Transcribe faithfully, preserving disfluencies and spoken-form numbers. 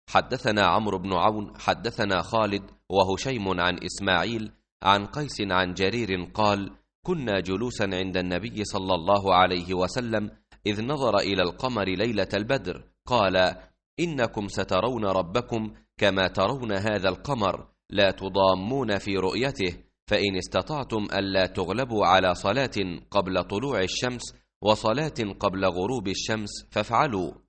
حدثنا عمرو بن عون حدثنا خالد وهشيم عن إسماعيل عن قيس عن جرير قال: كنا جلوسا عند النبي صلى الله عليه وسلم إذ نظر إلى القمر ليلة البدر قال: إنكم سترون ربكم كما ترون هذا القمر، لا تضامون في رؤيته، فإن استطعتم ألا تغلبوا على صلاة قبل طلوع الشمس وصلاة قبل غروب الشمس فافعلوا.